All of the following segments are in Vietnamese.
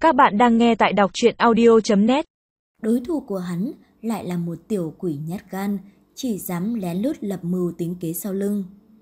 Các bạn đang nghe tại đọc truyện audio.net. Đối thủ của hắn lại là một tiểu quỷ nhát gan, chỉ dám lén lút lập mưu tính kế sau lưng.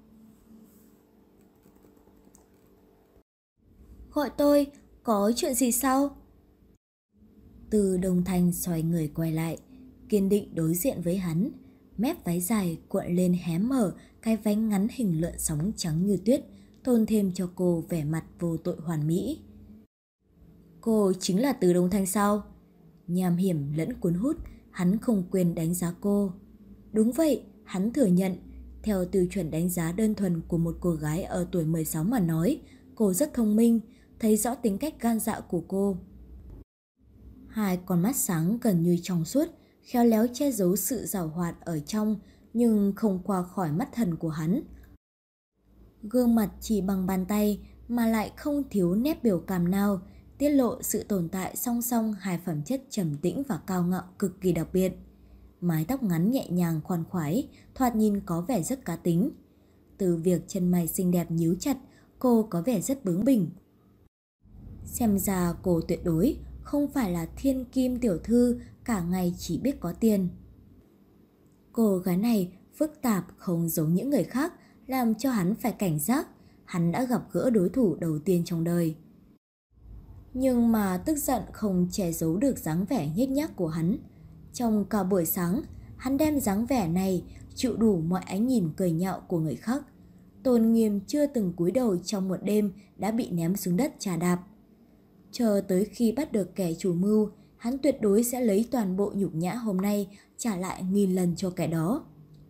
Gọi tôi, có chuyện gì sao? Từ Đông Thanh xoay người quay lại, kiên định đối diện với hắn, mép váy dài cuộn lên hé mở cái váy ngắn hình lượn sóng trắng như tuyết, tôn thêm cho cô vẻ mặt vô tội hoàn mỹ. Cô chính là Từ Đông Thanh sao? Nham hiểm lẫn cuốn hút, hắn không quên đánh giá cô. Đúng vậy, hắn thừa nhận, theo tiêu chuẩn đánh giá đơn thuần của một cô gái ở tuổi 16 mà nói, cô rất thông minh, thấy rõ tính cách gan dạ của cô. Hai con mắt sáng gần như trong suốt, khéo léo che giấu sự giảo hoạt ở trong, nhưng không qua khỏi mắt thần của hắn. Gương mặt chỉ bằng bàn tay mà lại không thiếu nét biểu cảm nào, tiết lộ sự tồn tại song song hai phẩm chất trầm tĩnh và cao ngạo cực kỳ đặc biệt. Mái tóc ngắn nhẹ nhàng khoan khoái, thoạt nhìn có vẻ rất cá tính. Từ việc chân mày xinh đẹp nhíu chặt, cô có vẻ rất bướng bỉnh. Xem ra cô tuyệt đối không phải là thiên kim tiểu thư cả ngày chỉ biết có tiền. Cô gái này phức tạp không giống những người khác, làm cho hắn phải cảnh giác. Hắn đã gặp gỡ đối thủ đầu tiên trong đời. Nhưng mà tức giận không che giấu được dáng vẻ nhếch nhác của hắn. Trong cả buổi sáng, hắn đem dáng vẻ này chịu đủ mọi ánh nhìn cười nhạo của người khác. Tôn Nghiêm chưa từng cúi đầu trong một đêm đã bị ném xuống đất chà đạp. Chờ tới khi bắt được kẻ chủ mưu, hắn tuyệt đối sẽ lấy toàn bộ nhục nhã hôm nay trả lại 1000 lần cho kẻ đó.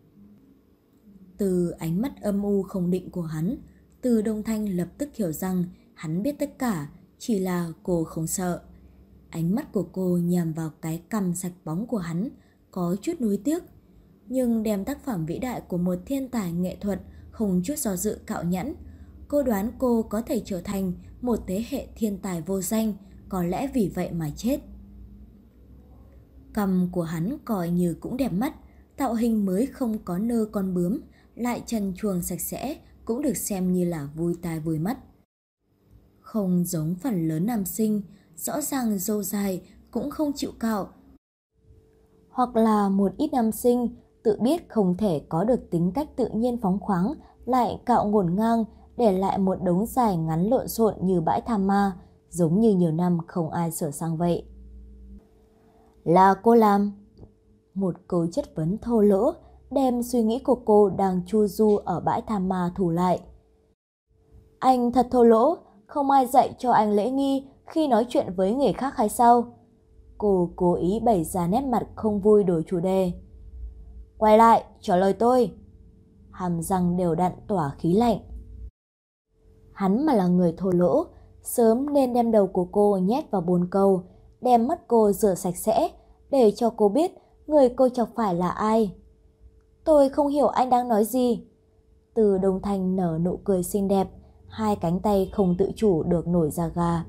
Từ ánh mắt âm u không định của hắn, Từ Đông Thanh lập tức hiểu rằng hắn biết tất cả, chỉ là cô không sợ. Ánh mắt của cô nhằm vào cái cằm sạch bóng của hắn, có chút nuối tiếc. Nhưng đem tác phẩm vĩ đại của một thiên tài nghệ thuật không chút do dự cạo nhẵn. Cô đoán cô có thể trở thành một thế hệ thiên tài vô danh, có lẽ vì vậy mà chết. Cằm của hắn coi như cũng đẹp mắt, tạo hình mới không có nơ con bướm, lại trần truồng sạch sẽ cũng được xem như là vui tai vui mắt. Không giống phần lớn nam sinh, rõ ràng râu dài cũng không chịu cạo. Hoặc là một ít nam sinh tự biết không thể có được tính cách tự nhiên phóng khoáng, lại cạo ngổn ngang, để lại một đống dài ngắn lộn xộn như bãi tha ma, giống như nhiều năm không ai sửa sang vậy. Là cô làm? Một câu chất vấn thô lỗ, đem suy nghĩ của cô đang chu du ở bãi tha ma thủ lại. Anh thật thô lỗ, không ai dạy cho anh lễ nghi khi nói chuyện với người khác hay sao? Cô cố ý bày ra nét mặt không vui đổi chủ đề. Quay lại, trả lời tôi. Hàm răng đều đặn tỏa khí lạnh. Hắn mà là người thô lỗ, sớm nên đem đầu của cô nhét vào bồn cầu, đem mắt cô rửa sạch sẽ, để cho cô biết người cô chọc phải là ai. Tôi không hiểu anh đang nói gì. Từ Đông Thanh nở nụ cười xinh đẹp, hai cánh tay không tự chủ được nổi da gà.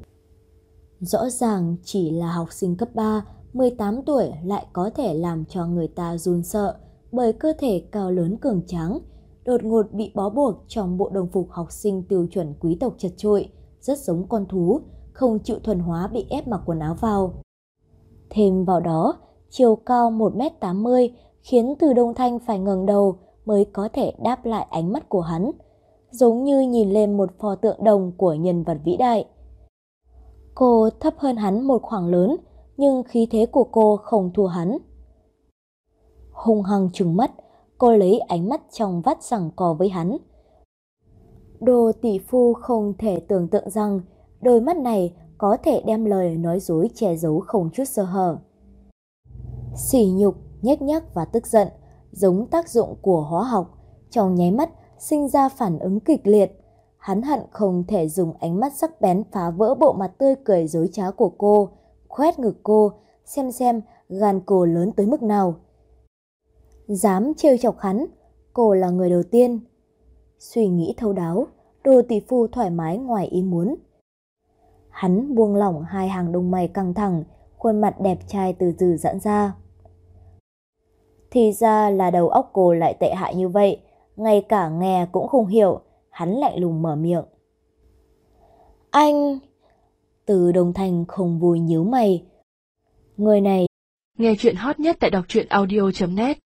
Rõ ràng chỉ là học sinh cấp 3, 18 tuổi lại có thể làm cho người ta run sợ bởi cơ thể cao lớn cường tráng, đột ngột bị bó buộc trong bộ đồng phục học sinh tiêu chuẩn quý tộc chật chội, rất giống con thú, không chịu thuần hóa bị ép mặc quần áo vào. Thêm vào đó, chiều cao 1m80 khiến Từ Đông Thanh phải ngẩng đầu mới có thể đáp lại ánh mắt của hắn, giống như nhìn lên một pho tượng đồng của nhân vật vĩ đại. Cô thấp hơn hắn một khoảng lớn, nhưng khí thế của cô không thua hắn. Hung hăng trừng mắt, cô lấy ánh mắt trong vắt giằng co với hắn. Đồ tỷ phu không thể tưởng tượng rằng đôi mắt này có thể đem lời nói dối che giấu không chút sơ hở. Sỉ nhục, nhếch nhác và tức giận, giống tác dụng của hóa học, trong nháy mắt sinh ra phản ứng kịch liệt. Hắn hận không thể dùng ánh mắt sắc bén phá vỡ bộ mặt tươi cười dối trá của cô, khoét ngực cô, xem gan cô lớn tới mức nào. Dám trêu chọc hắn, cô là người đầu tiên. Suy nghĩ thấu đáo, Đồ tỷ phu thoải mái ngoài ý muốn. Hắn buông lỏng hai hàng lông mày căng thẳng, khuôn mặt đẹp trai từ từ giãn ra. Thì ra là đầu óc cô lại tệ hại như vậy, ngay cả nghe cũng không hiểu. Hắn lạnh lùng mở miệng. Từ Đồng Thành không vui nhíu mày. Người này Nghe chuyện hot nhất tại đọc truyện audio.net